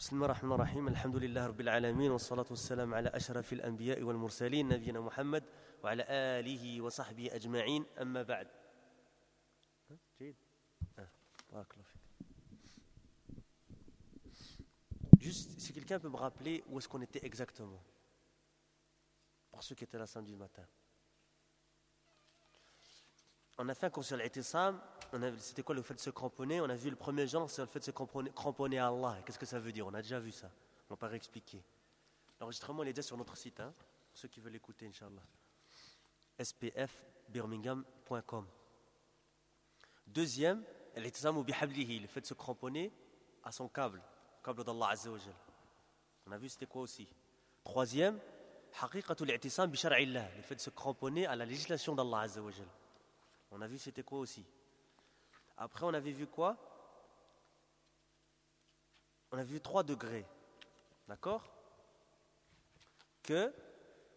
بسم الله الرحمن الرحيم الحمد لله رب العالمين والصلاة والسلام على أشرف الأنبياء والمرسلين نبينا محمد وعلى آله وصحبه أجمعين أما بعد. جيد. بارك الله فيك. Juste, si quelqu'un peut me rappeler où est-ce qu'on était exactement, pour ceux qui étaient là samedi matin. On a fait un cours sur l'I'tisam, c'était quoi le fait de se cramponner? On a vu le premier genre, c'est le fait de se cramponner à Allah. Qu'est-ce que ça veut dire? On a déjà vu ça, on va pas réexpliquer. L'enregistrement il est déjà sur notre site, pour ceux qui veulent l'écouter, Inch'Allah. spfbirmingham.com. Deuxième, l'I'tisam ou bihablihi, le fait de se cramponner à son câble d'Allah Azza wa Jal. On a vu c'était quoi aussi. Troisième, haqiqatul i'tisam bi shar'illah, le fait de se cramponner à la législation d'Allah Azza wa Jal. On a vu c'était quoi aussi. Après on avait vu quoi? On a vu 3 degrés. D'accord? Que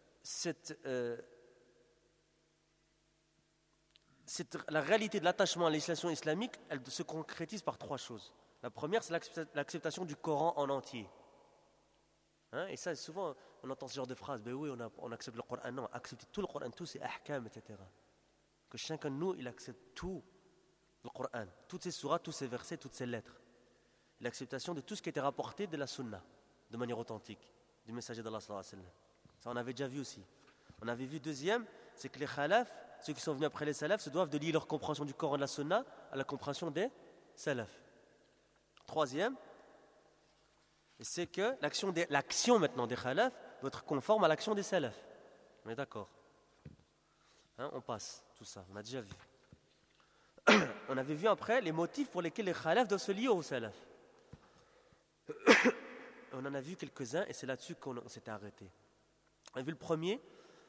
la réalité de l'attachement à la législation islamique, elle se concrétise par 3 choses. La première, c'est l'acceptation du Coran en entier. Et ça, souvent, on entend ce genre de phrase. Ben oui, on accepte le Coran. Non, accepter tout le Coran, tous ses ahkam, etc. Que chacun de nous, il accepte tout le Coran, toutes ses surahs, tous ses versets, toutes ses lettres. L'acceptation de tout ce qui était rapporté de la sunna, de manière authentique, du messager d'Allah sallallahu alayhi wa sallam. Ça, on avait déjà vu aussi. On avait vu deuxième, c'est que les khalaf, ceux qui sont venus après les salafs, se doivent de lier leur compréhension du Coran et de la sunna à la compréhension des salafs. Troisième, c'est que l'action maintenant des khalaf doit être conforme à l'action des salafs. On est d'accord? On passe tout ça, on a déjà vu. On avait vu après les motifs pour lesquels les khalaf doivent se lier aux salaf. On en a vu quelques-uns et c'est là-dessus qu'on s'était arrêté. On a vu le premier.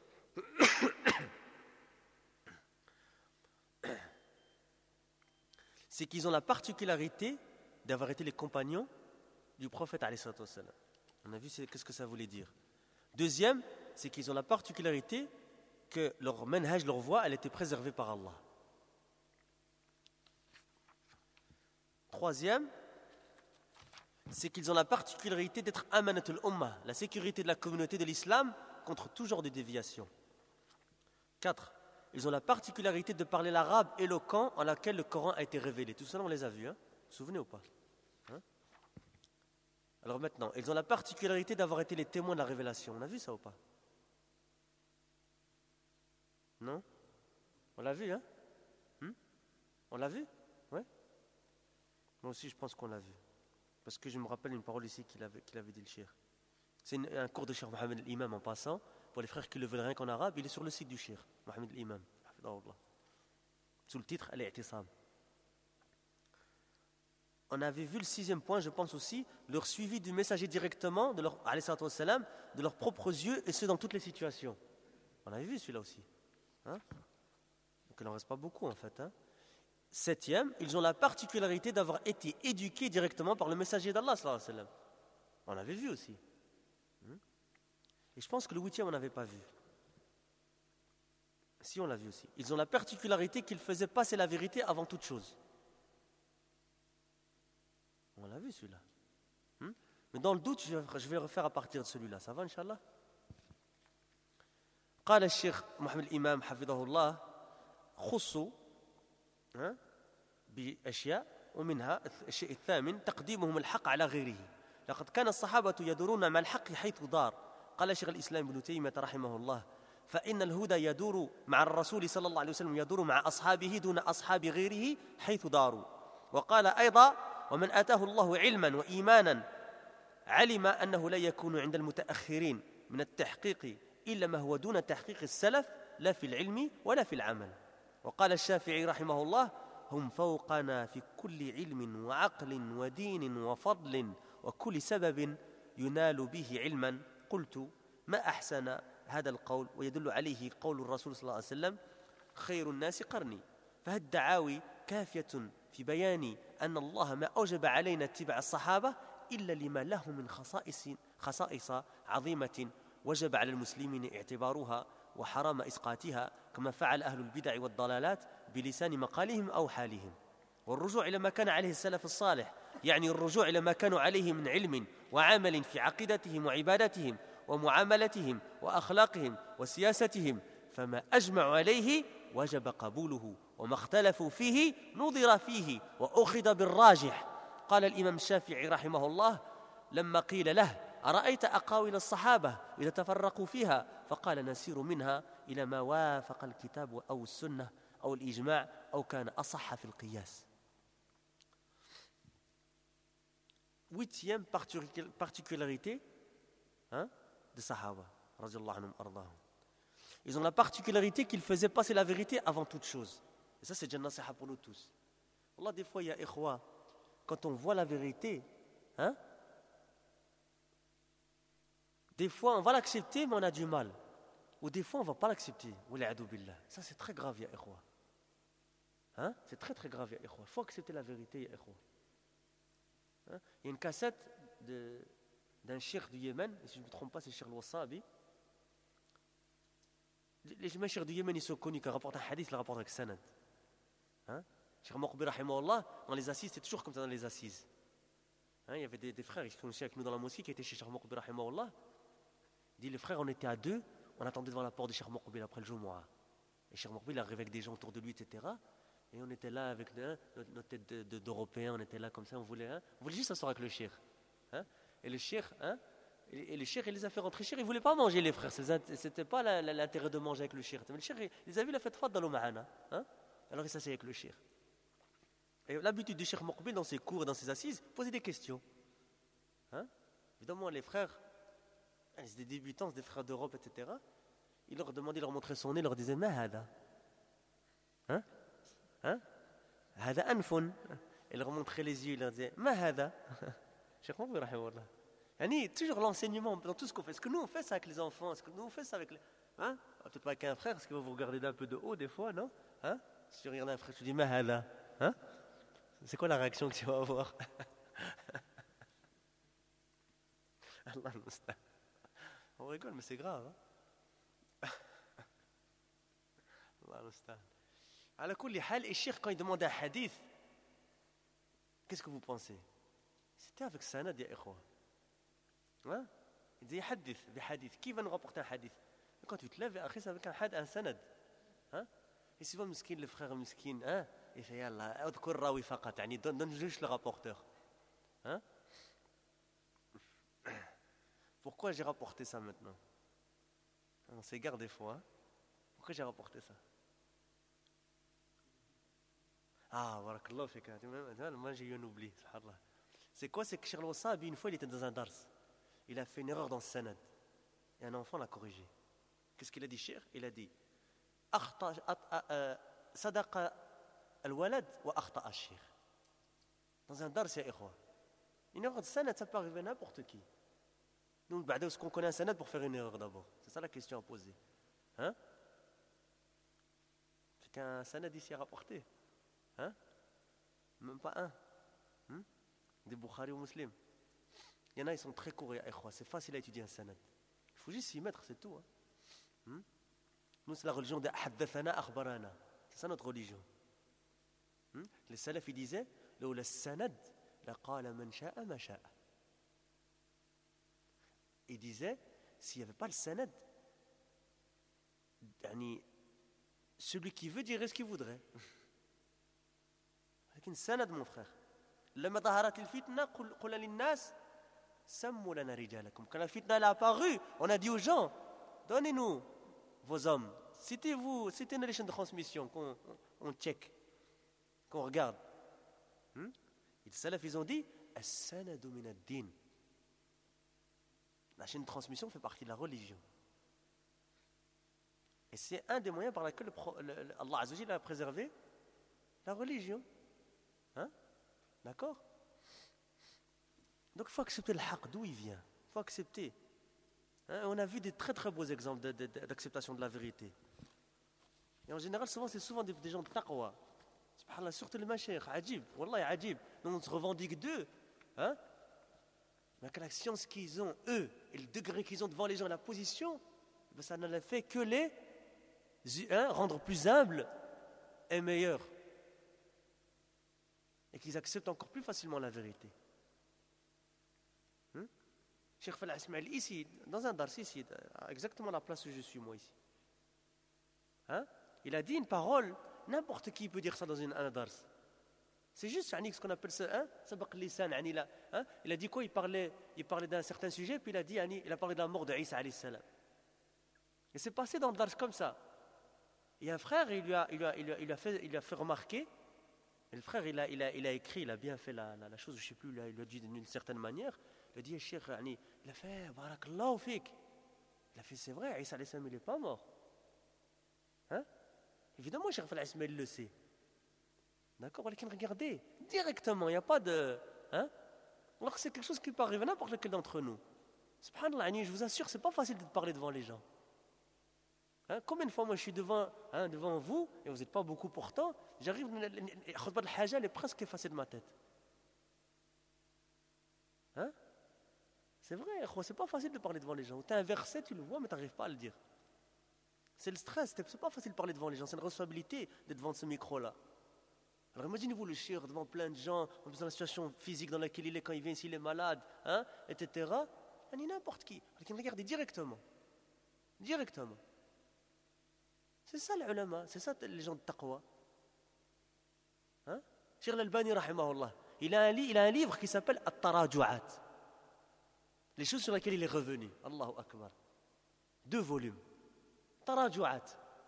C'est qu'ils ont la particularité d'avoir été les compagnons du prophète alayhi salatu wassalam. On a vu qu'est-ce que ça voulait dire. Deuxième, c'est qu'ils ont la particularité que leur manhaj, leur voie, elle était préservée par Allah. Troisième, c'est qu'ils ont la particularité d'être amanatul ummah, la sécurité de la communauté de l'islam contre tout genre de déviation. 4. Ils ont la particularité de parler l'arabe éloquent en laquelle le Coran a été révélé. Tout ça, on les a vus, vous vous souvenez ou pas? Alors maintenant, ils ont la particularité d'avoir été les témoins de la révélation. On a vu ça ou pas? Non? On l'a vu, On l'a vu? Ouais? Moi aussi, je pense qu'on l'a vu. Parce que je me rappelle une parole ici qu'il avait dit le cheikh. C'est un cours de Cheikh Mohamed l'Imam en passant. Pour les frères qui le veulent rien qu'en arabe, il est sur le site du cheikh Mohamed l'Imam. Sous le titre Al-I'tisam. On avait vu le 6e point, je pense aussi, leur suivi du messager directement, de leur, alayhi salatu wassalam, de leurs propres yeux, et ce dans toutes les situations. On avait vu celui-là aussi. Donc il n'en reste pas beaucoup en fait. 7e, ils ont la particularité d'avoir été éduqués directement par le messager d'Allah sallallahu alayhi wa sallam. On l'avait vu aussi. Et je pense que le 8e, on n'avait pas vu. Si, on l'a vu aussi. Ils ont la particularité qu'ils faisaient passer la vérité avant toute chose. On l'a vu celui-là. Mais dans le doute, je vais le refaire à partir de celui-là. Ça va, Inch'Allah? قال الشيخ محمد الإمام حفظه الله خصوا بأشياء ومنها الشيء الثامن تقديمهم الحق على غيره لقد كان الصحابة يدورون مع الحق حيث دار قال شيخ الإسلام ابن تيمية رحمه الله فإن الهدى يدور مع الرسول صلى الله عليه وسلم يدور مع أصحابه دون أصحاب غيره حيث داروا وقال أيضا ومن آتاه الله علما وإيمانا علم أنه لا يكون عند المتأخرين من التحقيق إلا ما هو دون تحقيق السلف لا في العلم ولا في العمل وقال الشافعي رحمه الله هم فوقنا في كل علم وعقل ودين وفضل وكل سبب ينال به علما قلت ما أحسن هذا القول ويدل عليه قول الرسول صلى الله عليه وسلم خير الناس قرني فهالدعاوي كافية في بيان أن الله ما أوجب علينا اتباع الصحابة إلا لما له من خصائص عظيمة وجب على المسلمين اعتبارها وحرام إسقاطها كما فعل أهل البدع والضلالات بلسان مقالهم أو حالهم والرجوع إلى ما كان عليه السلف الصالح، يعني الرجوع إلى ما كانوا عليه من علم وعمل في عقيدتهم وعبادتهم ومعاملتهم وأخلاقهم وسياستهم، فما أجمعوا عليه وجب قبوله، وما اختلفوا فيه نظر فيه وأخذ بالراجح. قال الإمام الشافعي رحمه الله لما قيل له: أرأيت أقاويل الصحابة إذا تفرقوا فيها؟ فقال: نسير منها إلى ما وافق الكتاب أو السنة أو الإجماع أو كان أصح في القياس. Huitième particularité des Sahaba, radiyallahu anhum ardahum. Ils ont la particularité qu'ils faisaient passer la vérité avant toute chose. Et ça, c'est déjà nasiha pour nous tous. Allah, des fois, il y a ikhwa, quand on voit la vérité, des fois, on va l'accepter, mais on a du mal. Ou des fois, on ne va pas l'accepter. Ça, c'est très grave, ya ikhwa. C'est très, très grave, ya ikhwa. Il faut accepter la vérité, ya ikhwa. Il y a une cassette d'un cheikh du Yémen, et si je ne me trompe pas, c'est Cheikh Al-Wassabi. Les cheikhs du Yémen, ils sont connus quand ils rapportent un hadith, ils le rapportent avec sanad. Cheikh Moqbil, rahimahullah, dans les assises, c'est toujours comme ça dans les assises. Il y avait des frères qui sont aussi avec nous dans la mosquée qui étaient chez Cheikh Moqbil, rahimahullah. Il dit: les frères, on était à deux, on attendait devant la porte de Cheikh Moqbil après le Jumu'ah. Et Cheikh Moqbil arrivait avec des gens autour de lui, etc. Et on était là avec notre tête d'Européens, on était là comme ça, on voulait juste s'asseoir avec le cheikh. Et le cheikh, il les a fait rentrer. Le cheikh, il ne voulait pas manger, les frères. C'était pas l'intérêt de manger avec le cheikh. Mais le cheikh, il les a vus, il a fait Tfaddalou ma'ana. Alors il s'assied avec le cheikh. Et l'habitude du cheikh Moqbil dans ses cours et dans ses assises, poser des questions. Évidemment, les frères, c'est des débutants, c'est des frères d'Europe, etc. Il leur demandait, il leur montrait son nez, il leur disait: Ma hada? Hada anfun. Il leur montrait les yeux, il leur disait: Ma hada? Cheikh Moqbil, rahimahullah. Toujours l'enseignement dans tout ce qu'on fait. Est-ce que nous on fait ça avec les enfants? Est-ce que nous on fait ça avec les... Peut-être pas avec un frère, est-ce qu'il va vous regarder d'un peu de haut des fois, non? Si tu regardes un frère, tu dis: Ma hada? C'est quoi la réaction que tu vas avoir? Allah al-Mustan. On rigole, mais c'est grave. Allah al-Mustan. À kulli hal, et Cheikh, quand il demandait un hadith, qu'est-ce que vous pensez? C'était avec sanad, ya ikhwa. Il disait: hadith, des hadiths. Qui va nous rapporter un hadith? Et quand tu te lèves, c'est avec un sanad. Et souvent, le frère miskin, il fait: Yallah, adkur rawi faqat, donne juste le rapporteur. Pourquoi j'ai rapporté ça maintenant? On s'égare des fois. Pourquoi j'ai rapporté ça? Barakallah fika. Moi j'ai eu un oubli, subhanallah. C'est quoi? C'est que Cheikh Al-Wassabi, une fois, il était dans un dars. Il a fait une erreur dans le sanad. Et un enfant l'a corrigé. Qu'est-ce qu'il a dit, Cheikh? Il a dit: Sadaqa al-walad wa akhta al-Cheikh. Dans un dars, ya ikhwa. Une erreur de sanad, ça peut arriver à n'importe qui. Donc, est-ce qu'on connaît un sanad pour faire une erreur d'abord? C'est ça la question à poser. C'est qu'un sanad ici à rapporter. Même pas un. Des Bukhari ou Muslim. Il y en a, ils sont très courts, c'est facile à étudier un sanad. Il faut juste s'y mettre, c'est tout. Nous, c'est la religion de Haddathana Akhbarana. C'est ça notre religion. Les salafs, ils disaient: Lawla sanad, laqala man sha'a ma sha'a. Il disait, s'il n'y avait pas le sanad, celui qui veut dirait ce qu'il voudrait. Avec une sanad, mon frère. Lama daharat al-fitna, qula lin-nas sammu lana rijalakum. Quand la fitna est apparue, on a dit aux gens: donnez-nous vos hommes. Citez une relation de transmission qu'on check, qu'on regarde. Les salafs, ils ont dit: as-sanadu min ad-din. La chaîne de transmission fait partie de la religion. Et c'est un des moyens par lesquels Allah Azza wa Jalla a préservé la religion. D'accord? Donc il faut accepter le haqq, d'où il vient. Il faut accepter. On a vu des très très beaux exemples d'acceptation de la vérité. Et en général, c'est souvent des gens de taqwa. Subhanallah, surtout les mashayikh, ajib, wallahi ajib. Nous on se revendique d'eux. Mais que la science qu'ils ont, eux, et le degré qu'ils ont devant les gens, la position, ça ne les fait que les rendre plus humbles et meilleurs. et qu'ils acceptent encore plus facilement la vérité. Cheikh Fala Ismail, ici, dans un dars, ici, exactement à la place où je suis moi ici. Il a dit une parole, n'importe qui peut dire ça dans un dars. C'est juste ce qu'on appelle ça, sabaq lisan. Il a dit quoi? Il parlait d'un certain sujet, puis il a parlé de la mort de Isa alayhi salam. Et c'est passé dans le dars comme ça. Et un frère, il lui a fait remarquer. Et le frère, il a écrit, il a bien fait la chose, je ne sais plus, il lui a dit d'une certaine manière. Il a dit, Cheikh, il a fait, barakallahu fik. Il a fait, c'est vrai, Isa alayhi salam, il n'est pas mort. Évidemment, Cheikh Fala Ismail le sait. D'accord, regardez, directement, il n'y a pas de... Alors que c'est quelque chose qui peut arriver à n'importe lequel d'entre nous. Subhanallah, je vous assure, c'est pas facile de parler devant les gens. Combien de fois moi je suis devant vous, et vous n'êtes pas beaucoup pourtant, j'arrive, khutbah al-haja, elle est presque effacée de ma tête. C'est vrai, c'est pas facile de parler devant les gens. Tu as un verset, tu le vois, mais tu n'arrives pas à le dire. C'est le stress, c'est pas facile de parler devant les gens, c'est une responsabilité d'être devant ce micro-là. Alors imaginez-vous le shir devant plein de gens, dans la situation physique dans laquelle il est quand il vient ici, il est malade, etc. Il y a n'importe qui. Regardez directement. C'est ça les ulama, c'est ça les gens de taqwa. Cheikh Al-Albani rahimahullah, il a un livre qui s'appelle At-Taraju'at. Les choses sur lesquelles il est revenu. Allahu Akbar. 2 volumes. Taraju'at.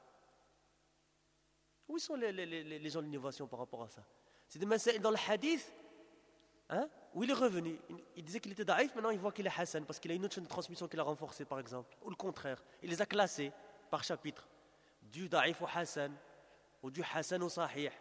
Où sont les gens de l'innovation par rapport à ça? C'est des masaïl dans le hadith, où il est revenu. Il disait qu'il était daïf, maintenant il voit qu'il est hasan, parce qu'il a une autre chaîne de transmission qu'il a renforcée, par exemple. Ou le contraire. Il les a classés par chapitre. Du daïf au hasan, ou du hasan au sahih,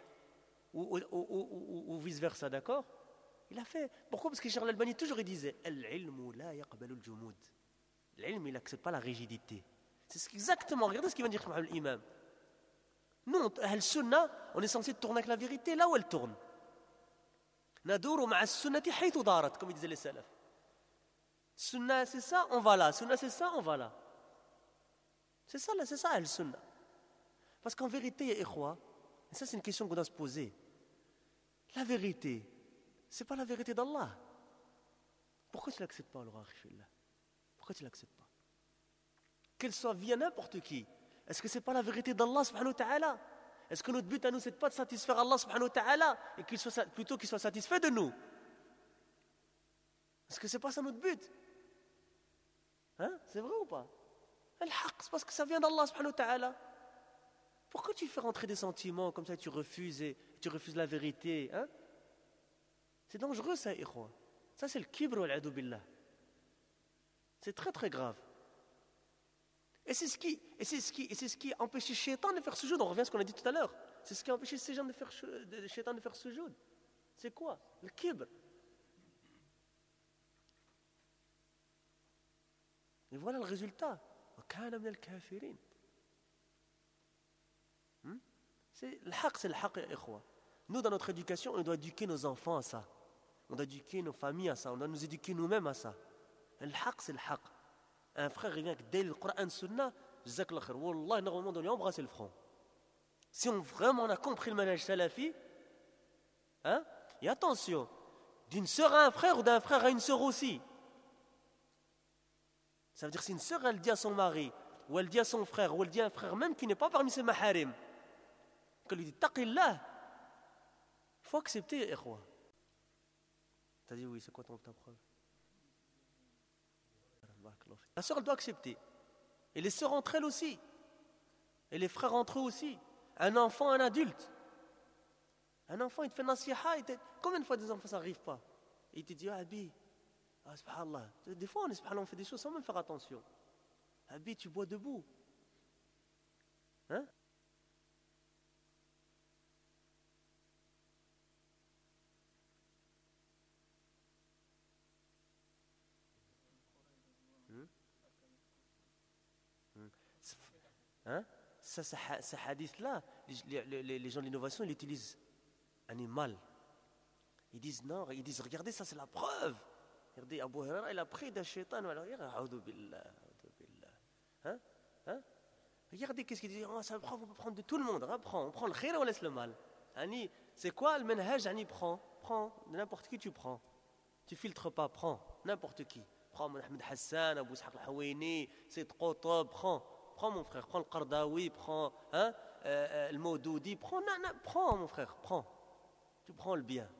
ou vice-versa, d'accord? Il a fait. Pourquoi? Parce que Cheikh Al-Albani, toujours il disait Al-ilmu la yaqbalu al-jumud. L'ilm, il n'accepte pas la rigidité. C'est exactement, regardez ce qu'il vient de dire l'imam. Nous, Al-Sunnah, on est censé tourner avec la vérité là où elle tourne. Nadouru ma'a sunnati haythu darat, comme ils disaient les salaf. Sunnah, c'est ça, on va là. Sunnah, c'est ça, on va là. C'est ça, Al-Sunnah. Parce qu'en vérité, ya ikhwa, et ça c'est une question qu'on doit se poser. La vérité, c'est pas la vérité d'Allah. Pourquoi tu l'acceptes pas, alors, pourquoi tu l'acceptes pas? Qu'elle soit via n'importe qui. Est-ce que c'est pas la vérité d'Allah subhanahu wa ta'ala? Est-ce que notre but à nous c'est pas de satisfaire Allah subhanahu wa ta'ala et plutôt qu'il soit satisfait de nous? Est-ce que c'est pas ça notre but? C'est vrai ou pas? Al-haq, c'est parce que ça vient d'Allah subhanahu wa ta'ala. Pourquoi tu fais rentrer des sentiments comme ça, tu refuses la vérité? C'est dangereux ça, ikhwa. Ça c'est le kibr wal-'adu billah. C'est très très grave. Et c'est ce qui a empêché Shaitan de faire sujoud. On revient à ce qu'on a dit tout à l'heure. C'est ce qui a empêché ces gens de faire Shaitan de faire sujoud. C'est quoi? Le kibr. Et voilà le résultat. C'est le haq, ya ikhwa. Nous, dans notre éducation, on doit éduquer nos enfants à ça. On doit éduquer nos familles à ça. On doit nous éduquer nous-mêmes à ça. Le haq, c'est le haq. Un frère revient avec dès le Coran Sunna, Jazakallah khair. Wallah, normalement, on doit lui embrasser le front. Si on vraiment a compris le manhaj salafi, et attention, d'une sœur à un frère ou d'un frère à une sœur aussi. Ça veut dire si une sœur, elle dit à son mari, ou elle dit à son frère, ou elle dit à un frère même qui n'est pas parmi ses maharim, qu'elle lui dit taqillah, il faut accepter, ikhwa. T'as dit oui, c'est quoi ta preuve? La sœur, elle doit accepter. Et les sœurs entre elles aussi. Et les frères entre eux aussi. Un enfant, un adulte. Un enfant, il te fait nasiha. Combien de fois des enfants, ça n'arrive pas? Et il te dit, Abi, subhanallah. Des fois, on fait des choses sans même faire attention. Abi, tu bois debout. Ça, ce hadith-là, les gens de l'innovation, ils l'utilisent mal. Ils disent non, regardez, ça c'est la preuve. Regardez, Abu Huraira, il a pris d'un shaitan. Regardez qu'est-ce qu'il dit. Ça prend, on peut prendre de tout le monde. On prend le khayr ou on laisse le mal. C'est quoi le manhaj? Prends prends. N'importe qui, tu prends. Tu filtres pas, prends. N'importe qui. Prends Mohamed Hassan, Abou Ishaq al-Hawaini, Sayyid Qutb, prends. Prends mon frère, prends le Qardawi, prends le Maudoudi, prends mon frère, prends. Tu prends le bien.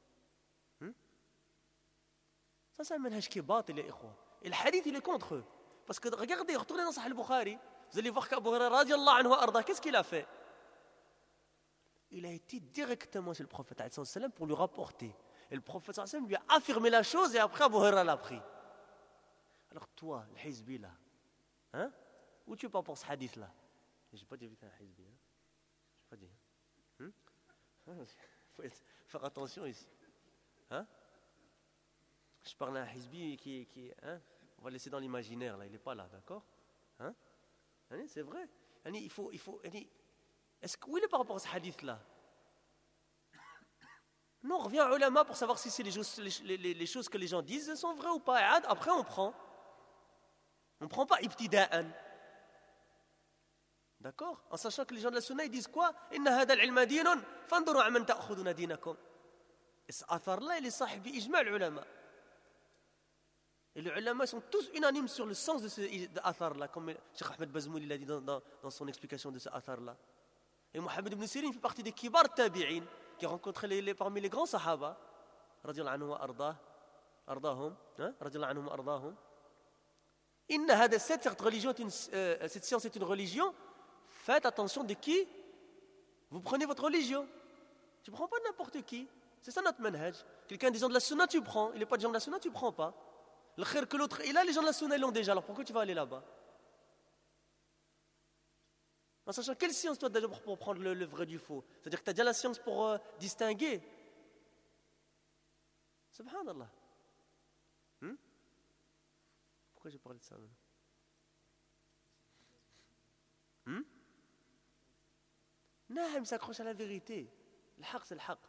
Ça, c'est un manhaj qui est batil, les ikhwa. Et le hadith, il est contre eux. Parce que regardez, retournez dans Sahih al-Bukhari, vous allez voir qu'Abu Huraira, radiallahu anhu arda, qu'est-ce qu'il a fait? Il a été directement chez le prophète pour lui rapporter. Et le prophète lui a affirmé la chose et après Abu Huraira l'a pris. Alors toi, le hizbi là, où tu pars pour ce hadith là? Je n'ai pas dit que tu es un hizbi. Je n'ai pas dit. Il faut faire attention ici. Je parle à un hizbi qui on va le laisser dans l'imaginaire là, il n'est pas là, d'accord? C'est vrai. Il faut est-ce que où il est par rapport à ce hadith là? Non, on revient à ulama pour savoir si c'est les choses que les gens disent sont vraies ou pas. Après on prend. On ne prend pas ibtida'an. D'accord? En sachant que les gens de la sunna ils disent quoi? Inna hada al-ilma dinun fanduru amman ta'khuduna dinakum. Et ce athar là il est sahih bi ijma' al-ulama. Et les ulama sont tous unanimes sur le sens de ce athar là, comme Cheikh Ahmed Bazmouli l'a dit dans son explication de ce athar là. Et Mohammed ibn Sirin fait partie des kibar tabi'in qui a rencontré parmi les grands sahaba radiyallahu anhum wa ardahum, radiyallahu anhum wa ardahum. Inna hada cette religion cette science est une religion. Faites attention de qui vous prenez votre religion. Tu ne prends pas n'importe qui. C'est ça notre manhaj. Quelqu'un des gens de la sunna tu prends, il n'est pas des gens de la sunna tu ne prends pas. Le khir que l'autre, et là les gens de la sunna ils l'ont déjà, alors pourquoi tu vas aller là-bas? En sachant quelle science toi déjà pour prendre le vrai du faux? C'est-à-dire que tu as déjà la science pour distinguer. Subhanallah. Pourquoi j'ai parlé de ça maintenant? Non, ils s'accrochent à la vérité. Le haq c'est le haq.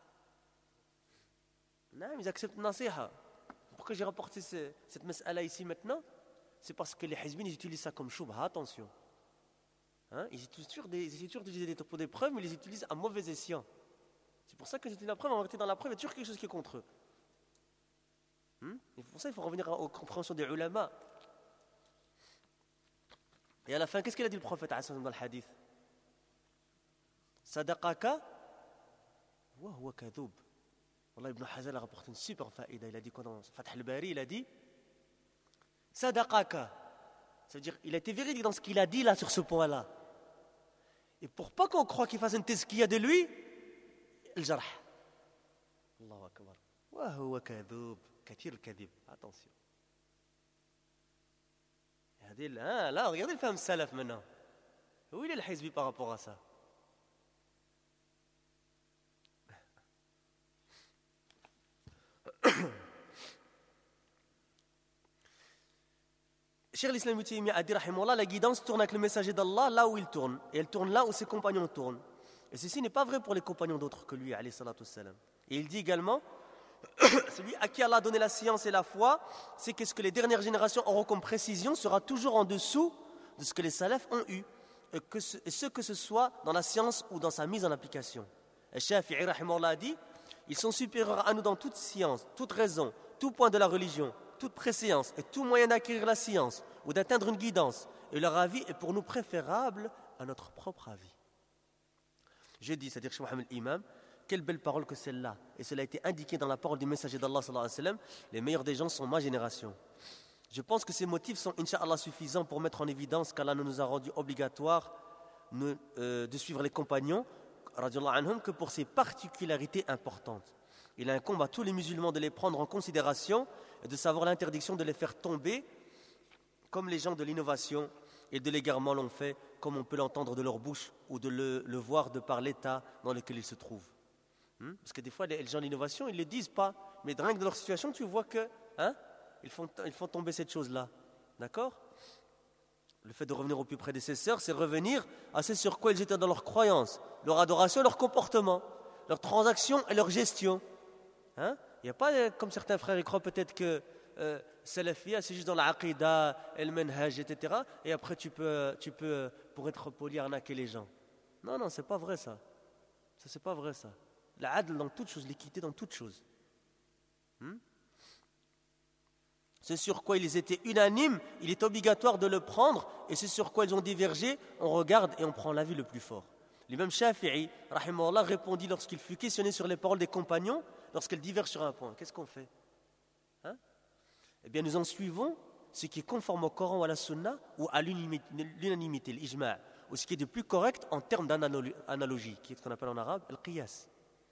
Non, ils acceptent nasiha. Pourquoi j'ai rapporté cette mas'ala ici maintenant? C'est parce que les hizbin ils utilisent ça comme shubha, attention. Ils utilisent toujours des preuves, mais ils les utilisent à mauvais escient. C'est pour ça que j'utilise la preuve, en réalité dans la preuve, il y a toujours quelque chose qui est contre eux. Et pour ça, il faut revenir aux compréhensions des ulama. Et à la fin, qu'est-ce qu'il a dit le prophète dans le hadith? Sadaqaka wa huwa kadhub. Wallah, Ibn Hazal a rapporté une super faïda. Il a dit quoi dans Fath al-Bari? Il a dit Sadaqaka. Ça veut dire il a été véridique dans ce qu'il a dit là sur ce point-là. Et pour pas qu'on croie qu'il fasse une tezkiya de lui, il jarh. Allahu akbar. Wa huwa kadhub. Kathir al-kadhib. Attention. Là, regardez le femme salaf maintenant. Où il est le hizbi par rapport à ça? Cheikh l'Islam Ibn Taymiyyah a dit rahimahullah, la guidance tourne avec le messager d'Allah là où il tourne, et elle tourne là où ses compagnons tournent. Et ceci n'est pas vrai pour les compagnons d'autres que lui, alayhi salatu wassalam. Et il dit également, celui à qui Allah a donné la science et la foi, c'est que ce que les dernières générations auront comme précision sera toujours en dessous de ce que les salafs ont eu, et ce que ce soit dans la science ou dans sa mise en application. Et Shafi'i rahimahullah a dit, ils sont supérieurs à nous dans toute science, toute raison, tout point de la religion, toute préséance et tout moyen d'acquérir la science ou d'atteindre une guidance, et leur avis est pour nous préférable à notre propre avis. Je dis, c'est-à-dire Cheikh Mohammed Imam, quelle belle parole que celle-là, et cela a été indiqué dans la parole du messager d'Allah sallallahu alayhi wa sallam, les meilleurs des gens sont ma génération. Je pense que ces motifs sont incha'Allah suffisants pour mettre en évidence qu'Allah ne nous a rendu obligatoire de suivre les compagnons radiallahu anhum que pour ces particularités importantes. Il incombe à tous les musulmans de les prendre en considération et de savoir l'interdiction de les faire tomber comme les gens de l'innovation et de l'égarement l'ont fait, comme on peut l'entendre de leur bouche ou de le voir de par l'état dans lequel ils se trouvent. Parce que des fois, les gens de l'innovation, ils ne le disent pas, mais rien que dans leur situation, tu vois que ils font tomber cette chose-là. D'accord? Le fait de revenir aux plus prédécesseurs, c'est revenir à ce sur quoi ils étaient dans leur croyance, leur adoration, leur comportement, leur transaction et leur gestion. Il n'y a pas, comme certains frères, ils croient peut-être que Salafia, c'est juste dans la aqidah, el manhaj, etc. Et après, tu peux, pour être poli, arnaquer les gens. Non, c'est pas vrai ça. Ça, c'est pas vrai ça. La adl dans toute chose, l'équité dans toute chose. Ce sur quoi ils étaient unanimes, il est obligatoire de le prendre, et ce sur quoi ils ont divergé, on regarde et on prend l'avis le plus fort. L'imam Shafi'i, rahimahullah, répondit lorsqu'il fut questionné sur les paroles des compagnons, lorsqu'elles divergent sur un point. Qu'est-ce qu'on fait? Eh bien, nous en suivons ce qui est conforme au Coran ou à la Sunna, ou à l'unanimité, l'ijma', ou ce qui est de plus correct en termes d'analogie, qui est ce qu'on appelle en arabe le qiyas.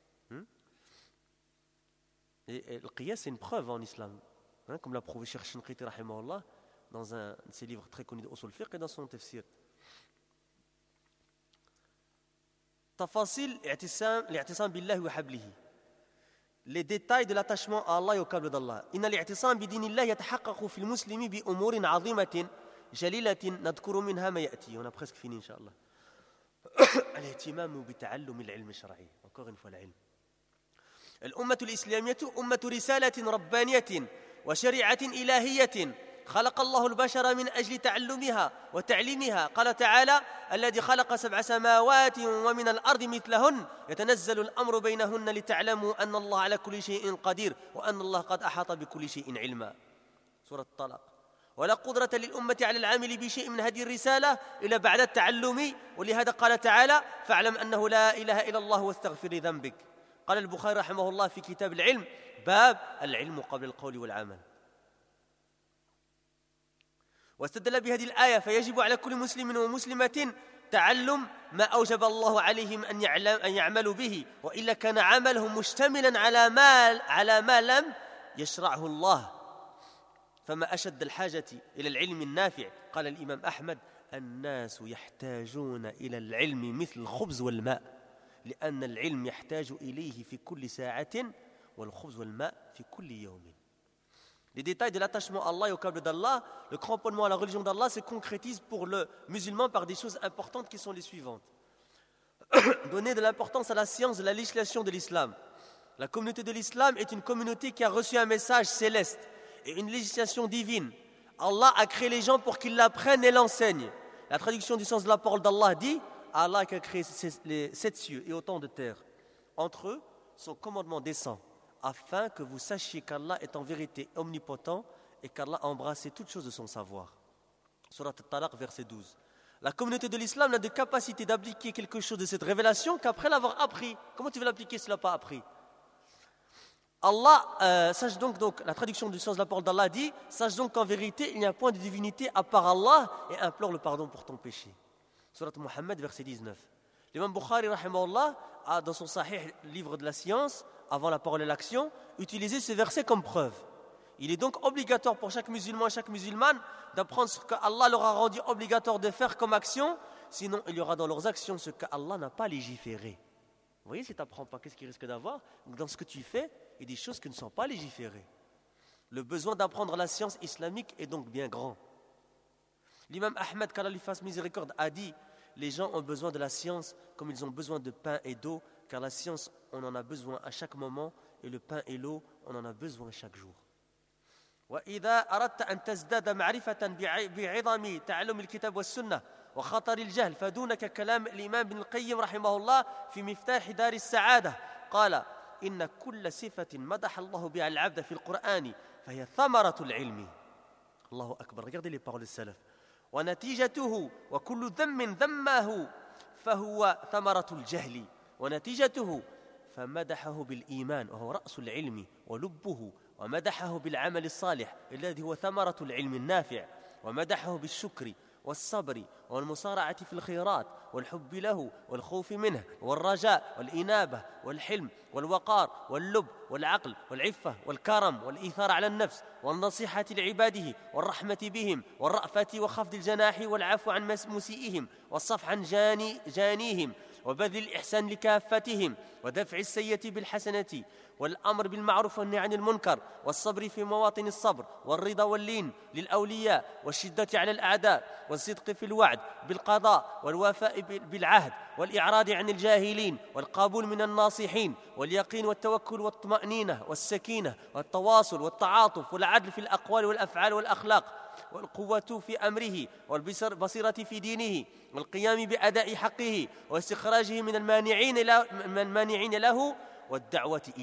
Et le qiyas, c'est une preuve en islam, comme l'a prouvé Cheikh Shinqiti rahimahullah dans un de ses livres très connus d'usul fiqh et dans son tafsir. Tafasil l'i'tisam billahi wa hablihi. Les détails de l'attachement à Allah et au câble d'Allah. Inna l'i'tisam bi dinillah yatahaqqaqu fil muslimi bi umurin 'azimatin jalilatin nadhkuru minha ma ya'ti. On a presque fini inchallah. Al-ihtimam bi ta'allum al-'ilm ash-shar'i. Encore une fois l'ilm. الأمة الإسلامية أمة رسالة ربانية وشريعة إلهية خلق الله البشر من أجل تعلمها وتعليمها. قال تعالى: الذي خلق 7 سماوات ومن الأرض مثلهن يتنزل الأمر بينهن لتعلموا أن الله على كل شيء قدير وأن الله قد أحاط بكل شيء علما. سورة الطلاق. ولا قدرة للأمة على العمل بشيء من هذه الرسالة إلا بعد التعلم، ولهذا قال تعالى: فاعلم أنه لا إله إلا الله واستغفر لذنبك. قال البخاري رحمه الله في كتاب العلم: باب العلم قبل القول والعمل. واستدل بهذه الآية: فيجب على كل مسلم ومسلمة تعلم ما أوجب الله عليهم أن يعملوا به، وإلا كان عملهم مشتملا على ما لم يشرعه الله. فما أشد الحاجة إلى العلم النافع. قال الإمام أحمد: الناس يحتاجون إلى العلم مثل الخبز والماء، لأن العلم يحتاج إليه في كل ساعة والخبز والماء في كل يوم. Les détails de l'attachement à Allah et au câble d'Allah, le cramponnement à la religion d'Allah se concrétise pour le musulman par des choses importantes qui sont les suivantes. Donner de l'importance à la science de la législation de l'islam. La communauté de l'islam est une communauté qui a reçu un message céleste et une législation divine. Allah a créé les gens pour qu'ils l'apprennent et l'enseignent. La traduction du sens de la parole d'Allah dit: Allah qui a créé les 7 cieux et autant de terres. Entre eux, son commandement descend, afin que vous sachiez qu'Allah est en vérité omnipotent et qu'Allah a embrassé toutes choses de son savoir. Surat Al-Talaq, verset 12. La communauté de l'islam n'a de capacité d'appliquer quelque chose de cette révélation qu'après l'avoir appris. Comment tu veux l'appliquer si tu ne l'as pas appris? Allah, sache donc, la traduction du sens de la parole d'Allah dit: sache donc qu'en vérité, il n'y a point de divinité à part Allah, et implore le pardon pour ton péché. Surat Muhammad, verset 19. L'imam Bukhari, rahimahullah, a dans son Sahih, livre de la science, avant la parole et l'action, utilisé ce verset comme preuve. Il est donc obligatoire pour chaque musulman et chaque musulmane d'apprendre ce qu'Allah leur a rendu obligatoire de faire comme action, sinon il y aura dans leurs actions ce qu'Allah n'a pas légiféré. Vous voyez, si tu n'apprends pas, qu'est-ce qu'il risque d'avoir? Dans ce que tu fais, il y a des choses qui ne sont pas légiférées. Le besoin d'apprendre la science islamique est donc bien grand. L'imam Ahmed, qu'Allah lui fasse miséricorde, a dit: les gens ont besoin de la science comme ils ont besoin de pain et d'eau, car la science, on en a besoin à chaque moment, et le pain et l'eau, on en a besoin chaque jour. وإذا أردت أن تزداد معرفة بعظم تعلم الكتاب والسنة وخطر الجهل فدونك كلام الإمام ابن القيم رحمه الله في مفتاح دار السعادة. قال: إن كل صفة مدح الله بها العبد في القرآن فهي ثمرة العلم. الله أكبر. Regardez les paroles du salaf. ونتيجته وكل ذم ذمه فهو ثمرة الجهل ونتيجته فمدحه بالإيمان وهو رأس العلم ولبه، ومدحه بالعمل الصالح الذي هو ثمرة العلم النافع، ومدحه بالشكر والصبر والمصارعة في الخيرات والحب له والخوف منه والرجاء والإنابة والحلم والوقار واللب والعقل والعفة والكرم والإيثار على النفس والنصيحة لعباده والرحمة بهم والرأفة وخفض الجناح والعفو عن مسيئهم والصفح عن جانيهم وبذل الإحسان لكافتهم ودفع السيئة بالحسنة والأمر بالمعروف والنهي عن المنكر والصبر في مواطن الصبر والرضا واللين للأولياء والشدة على الأعداء والصدق في الوعد بالقضاء والوفاء بالعهد والإعراض عن الجاهلين والقبول من الناصحين واليقين والتوكل والطمأنينة والسكينة والتواصل والتعاطف والعدل في الأقوال والأفعال والأخلاق والقوة في أمره والبصيرة في دينه والقيام بأداء حقه واستخراجه من المانعين له والدعوة إليه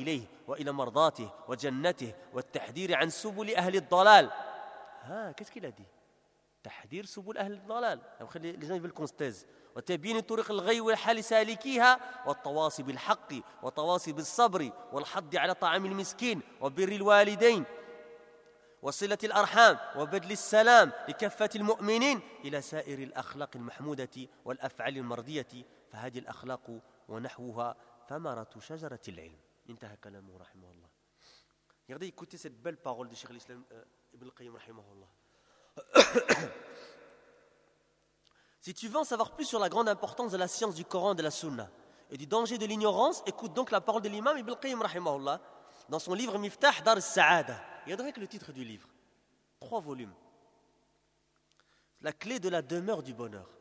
وإلى مرضاته وجنته والتحذير عن سبل أهل الضلال. Qu'est-ce qu'il a dit? تحذير سبل أهل الضلال. Les gens veulent qu'on se taise. وتبيين طرق الغي والحل سالكيها والتواصي بالحق والتواصي بالصبر والحض على طعام المسكين وبر الوالدين وصلة الأرحام وبذل السلام لكافة المؤمنين إلى سائر الأخلاق المحمودة والأفعال المرضية فهذه الأخلاق ونحوها ثمرة شجرة العلم. انتهى كلامه رحمه الله. Regardez, écoutez cette belle parole de Cheikh l'Islam Ibn al-Qayyim rahimahullah. Si tu veux en savoir plus sur la grande importance de la science du Coran et de la Sunna et du danger de l'ignorance, écoute donc la parole de l'imam Ibn al-Qayyim rahimahullah dans son livre Miftah Dar al-Sa'ada. Regardez que le titre du livre, 3 volumes. La clé de la demeure du bonheur.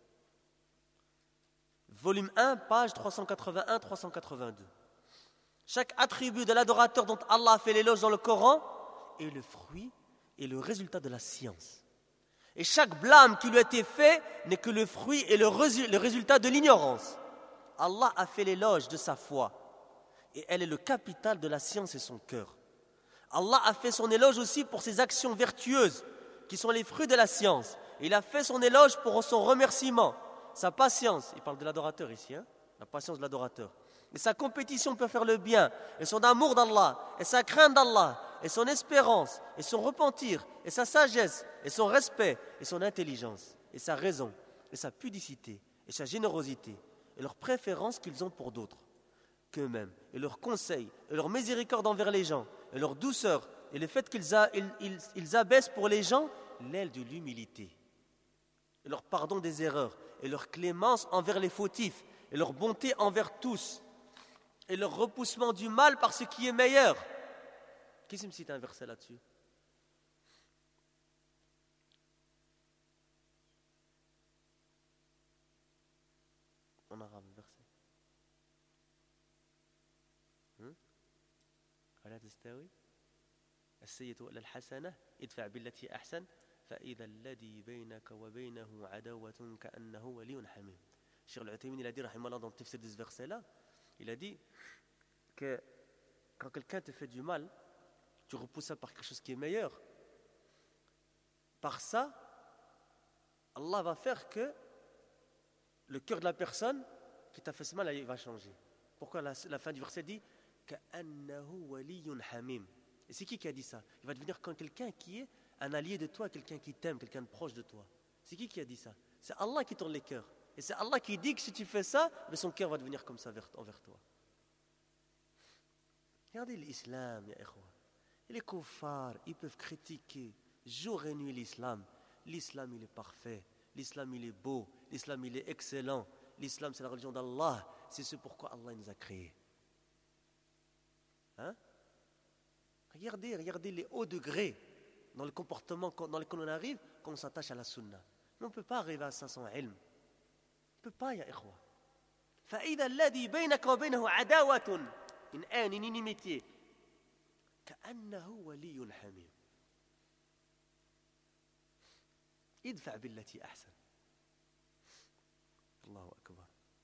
Volume 1, page 381-382. Chaque attribut de l'adorateur dont Allah a fait l'éloge dans le Coran est le fruit et le résultat de la science. Et chaque blâme qui lui a été fait n'est que le fruit et le résultat de l'ignorance. Allah a fait l'éloge de sa foi et elle est le capital de la science et son cœur. Allah a fait son éloge aussi pour ses actions vertueuses qui sont les fruits de la science. Il a fait son éloge pour son remerciement, sa patience, il parle de l'adorateur ici, la patience de l'adorateur, et sa compétition pour faire le bien, et son amour d'Allah, et sa crainte d'Allah, et son espérance, et son repentir, et sa sagesse, et son respect, et son intelligence, et sa raison, et sa pudicité, et sa générosité, et leur préférence qu'ils ont pour d'autres qu'eux-mêmes, et leurs conseils, et leur miséricorde envers les gens, et leur douceur, et le fait qu'ils abaissent pour les gens l'aile de l'humilité, et leur pardon des erreurs, et leur clémence envers les fautifs, et leur bonté envers tous, et leur repoussement du mal par ce qui est meilleur. Qui me cite un verset là-dessus? En arabe, un verset. ألا تستوي السيئة ولا الحسنة ادفع بالتي أحسن فإذا الذي بينك وبينه عداوة كأنه ولي حميم. Cheikh Al-Uthaymin, il a dit, rahimahullah, dans le tafsir de ce verset-là, il a dit que quand quelqu'un te fait du mal, tu repousses ça par quelque chose qui est meilleur. Par ça, Allah va faire que le cœur de la personne qui t'a fait ce mal, il va changer. Pourquoi la fin du verset dit كأنه ولي حميم. Et c'est qui a dit ça? Il va devenir comme quelqu'un qui est un allié de toi, quelqu'un qui t'aime, quelqu'un de proche de toi. C'est qui a dit ça? C'est Allah qui tourne les cœurs. Et c'est Allah qui dit que si tu fais ça, mais son cœur va devenir comme ça envers toi. Regardez l'islam, ya ikhwa. Et les kuffars, ils peuvent critiquer jour et nuit l'islam. L'islam, il est parfait. L'islam, il est beau. L'islam, il est excellent. L'islam, c'est la religion d'Allah. C'est ce pourquoi Allah nous a créés. Regardez les hauts degrés dans le comportement dans lequel on arrive quand on s'attache à la sunna. Mais on ne peut pas arriver à ça sans ilm. On ne peut pas, ya ikhwa. فَإِذَا الَّذِي بَيْنَكَ وَبَيْنَهُ عَدَاوَةٌ une haine, une inimitié كأنه ولي حميم ادفع بالتي أحسن. الله أكبر.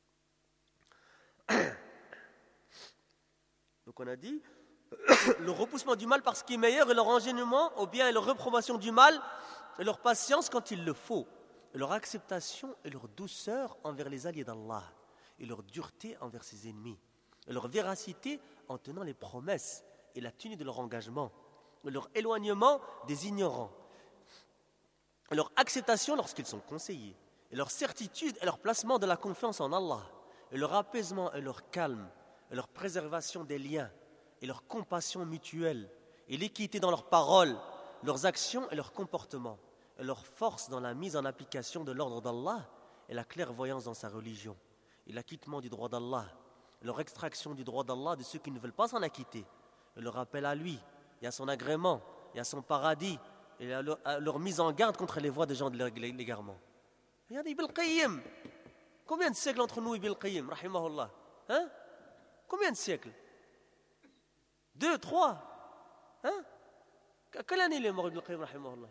Donc on a dit le repoussement du mal par ce qui est meilleur et leur enchaînement au bien et leur réprobation du mal et leur patience quand il le faut et leur acceptation et leur douceur envers les alliés d'Allah et leur dureté envers ses ennemis et leur véracité en tenant les promesses et la tenue de leur engagement et leur éloignement des ignorants et leur acceptation lorsqu'ils sont conseillés et leur certitude et leur placement de la confiance en Allah et leur apaisement et leur calme et leur préservation des liens et leur compassion mutuelle et l'équité dans leurs paroles, leurs actions et leurs comportements et leur force dans la mise en application de l'ordre d'Allah et la clairvoyance dans sa religion et l'acquittement du droit d'Allah, leur extraction du droit d'Allah de ceux qui ne veulent pas s'en acquitter et leur appel à lui et à son agrément et à son paradis et à leur mise en garde contre les voies des gens de l'égarement. Regardez Ibn al-Qayyim. Combien de siècles entre nous Ibn al-Qayyim, rahimahullah? Combien de siècles? 2, 3? À quelle année il est mort Ibn al-Qayyim, rahimahullah?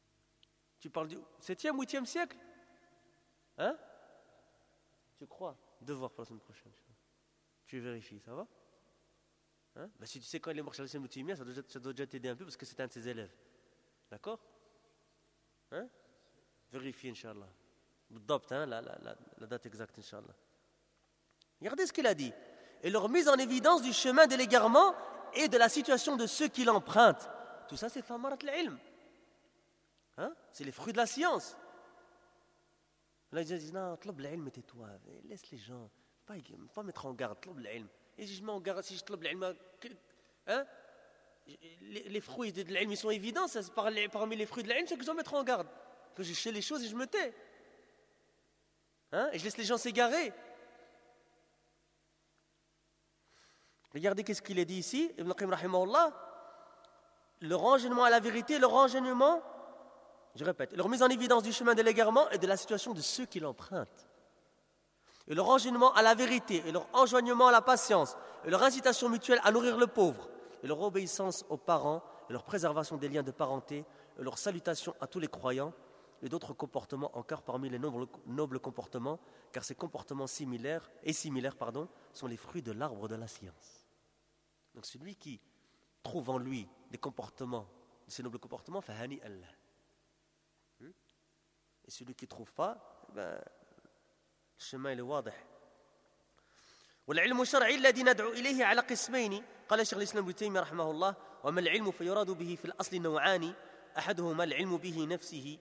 Tu parles du 7e, 8e siècle? Tu crois? Devoir pour la semaine prochaine. Tu vérifies, ça va? Hein? Ben, si tu sais quand il est mort chez l'islam Ibn Taymiyyah, ça doit déjà t'aider un peu parce que c'est un de ses élèves. D'accord? Hein? Vérifie, Inch'Allah. Hein, la date exacte, Inch'Allah. Regardez ce qu'il a dit. Et leur mise en évidence du chemin de l'égarement et de la situation de ceux qui l'empruntent. Tout ça, c'est thamarat al-ilm. Hein? C'est les fruits de la science. Là, ils disent, non, tlab l'ilm, tais-toi, laisse les gens. Pas mettre en garde, tlab l'ilm. Et si je mets en garde, si je tlab l'ilm, hein? Les fruits de l'ilm, ils sont évidents. Parmi les fruits de l'ilm, c'est que je dois mettre en garde. Que je sais les choses et je me tais. Hein? Et je laisse les gens s'égarer. Regardez qu'est-ce qu'il est dit ici, Ibn Qayyim rahimahullah. Le renseignement à la vérité, le renseignement, je répète, leur mise en évidence du chemin de l'égarement et de la situation de ceux qui l'empruntent. Et leur enjoignement à la vérité, et leur enjoignement à la patience, et leur incitation mutuelle à nourrir le pauvre, et leur obéissance aux parents, et leur préservation des liens de parenté, et leur salutation à tous les croyants, et d'autres comportements encore parmi les nobles comportements, car ces comportements similaires sont les fruits de l'arbre de la science. Donc celui qui trouve en lui des comportements, de ces nobles comportements, fahani Allah. Et celui qui ne trouve pas, le chemin est واضح. والعلم الشرعي الذي ندعو إليه على قسمين قال الشيخ الإسلام ابن تيمية رحمه الله وما العلم فيراد به في الأصل نوعان أحدهما العلم به نفسه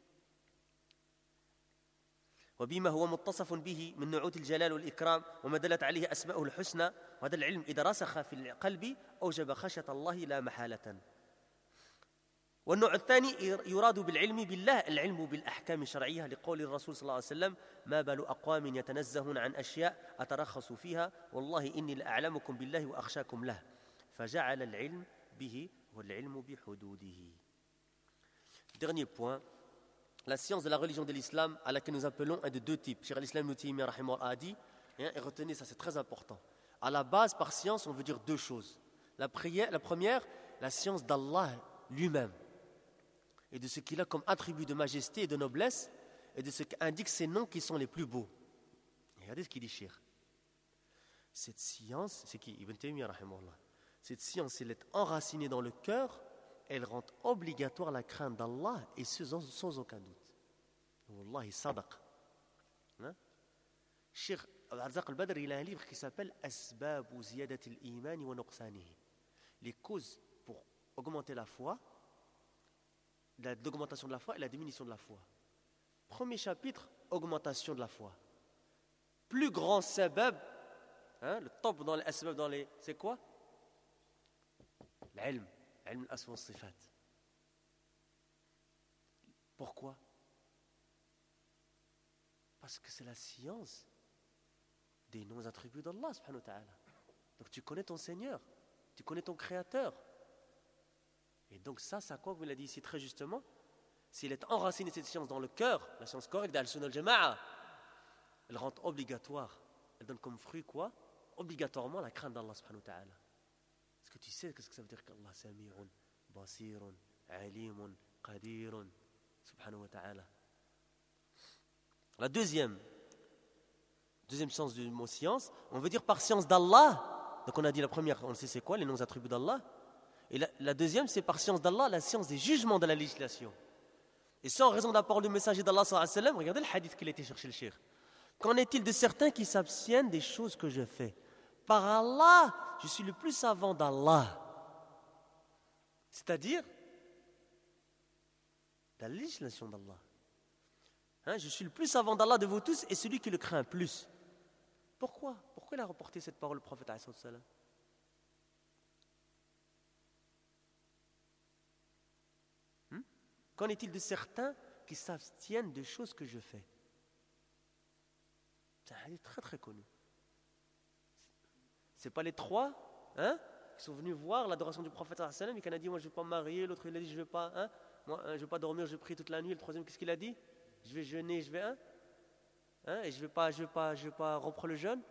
وبما هو متصف به من نعوت الجلال والإكرام وما دلت عليه أسماؤه الحسنى وهذا العلم إذا رسخ في القلب أوجب خشية الله لا محالة. والنوع الثاني يراد بالعلم بالله العلم بالأحكام الشرعية لقول الرسول صلى الله عليه وسلم ما بال أقوام يتنزهون عن أشياء أترخص فيها والله إني لأعلمكم بالله وأخشاكم له فجعل العلم به والعلم بحدوده. Dernier point, la science de la religion de l'islam à laquelle nous appelons est de deux types. Cheikh al-Islam Ibn Taymiyyah rahimahullah a dit, et retenez ça, c'est très important. À la base, par science, on veut dire deux choses. La première, la science d'Allah lui-même et de ce qu'il a comme attribut de majesté et de noblesse et de ce qu'indiquent ses noms qui sont les plus beaux. Regardez ce qu'il dit, Cheikh. Cette science, c'est qui? Ibn Taymiyyah rahimahullah. Cette science, elle est enracinée dans le cœur, elle rend obligatoire la crainte d'Allah et sans aucun doute. Wallahi sadaq. Cheikh Al-Arzaq al-Badr, il a un livre qui s'appelle Asbabu ziyadati al-iman wa nuqsanihi. Les causes pour augmenter la foi, l'augmentation de la foi et la diminution de la foi. Premier chapitre, augmentation de la foi. Plus grand sabab, le top dans les asbab, c'est quoi? L'ilm, ilm al-asma wa sifat. Pourquoi? Parce que c'est la science des noms attributs d'Allah subhanahu wa ta'ala. Donc tu connais ton Seigneur, tu connais ton Créateur. Et donc ça quoi vous l'a dit ici très justement, s'il est enraciné cette science dans le cœur, la science correcte d'Al-Sunnah al-Jama'a, elle rend obligatoire, elle donne comme fruit quoi? Obligatoirement la crainte d'Allah subhanahu wa ta'ala. Est-ce que tu sais qu'est-ce que ça veut dire qu'Allah sami'un, basirun, alimun, qadirun, subhanahu wa ta'ala. La deuxième sens du mot science, on veut dire par science d'Allah. Donc on a dit la première, on sait c'est quoi, les noms attributs d'Allah. Et la deuxième, c'est par science d'Allah, la science des jugements de la législation. Et sans raison d'apport du messager d'Allah sallallahu alayhi wa sallam, regardez le hadith qu'il a été chercher le cheikh. Qu'en est-il de certains qui s'abstiennent des choses que je fais? Par Allah, je suis le plus savant d'Allah. C'est-à-dire la législation d'Allah. Je suis le plus savant d'Allah de vous tous et celui qui le craint plus. Pourquoi il a rapporté cette parole, le prophète alayhi salam? Qu'en est-il de certains qui s'abstiennent de choses que je fais? C'est un hadith très très connu. C'est pas les trois qui sont venus voir l'adoration du prophète sallallahu alayhi wa sallam et qui en a dit moi je ne vais pas me marier, l'autre il a dit je ne vais pas moi je vais pas dormir, je prie toute la nuit, le troisième qu'est-ce qu'il a dit? Je vais jeûner, je vais et je vais pas rompre le jeûne.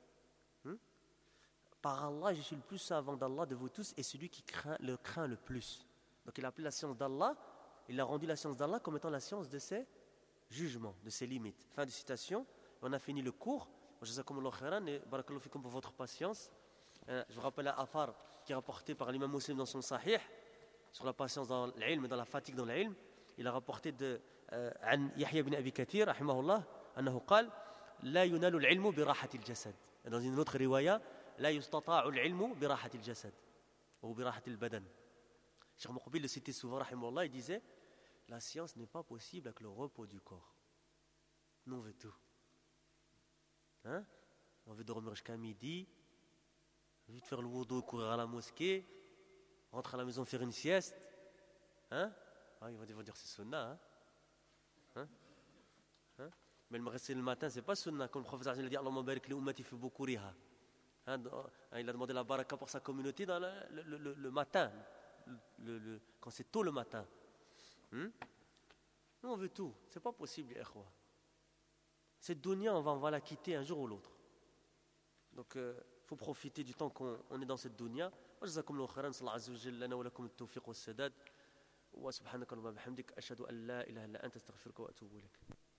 Par Allah, je suis le plus savant d'Allah de vous tous et celui qui craint le plus. Donc il a appelé la science d'Allah, il a rendu la science d'Allah comme étant la science de ses jugements, de ses limites. Fin de citation. On a fini le cours Jazakumullah khairan et barakallahu fikum pour votre patience. Je vous rappelle un athar qui est rapporté par l'imam Muslim dans son Sahih sur la patience dans l'ilm et dans la fatigue dans l'ilm. Il a rapporté عن يحيى بن أبي كثير رحمه الله أنه قال لا ينال العلم براحة الجسد. Dans une autre riwaya لا يستطاع العلم براحة الجسد ou براحة البدن. Cheikh Muqbil le citait souvent رحمه الله, il disait la science n'est pas possible avec le repos du corps. Nous on veut tout. Hein? On veut dormir jusqu'à midi, on veut faire le wudu, courir à la mosquée, rentrer à la maison faire une sieste. Hein? Ah, ils vont dire c'est sunnah. Hein? Hein? Hein? Mais le rester le matin, c'est pas sunnah. Comme le professeur a dit, Allahumma barik li ummati fi bukuriha. Il a demandé la baraka pour sa communauté dans le matin, quand c'est tôt le matin. Nous on veut tout, c'est pas possible, ikhwa. Cette dunya, on va la quitter un jour ou l'autre. Donc, faut profiter du temps qu'on est dans cette dunya. Jazakumullahu khairan, sallallahu azza wa jalla lana wa lakum at-tawfiq was-sadad. Wa subhanaka wa bihamdik ashhadu an la ilaha illa anta astaghfiruka wa atubu ilaik.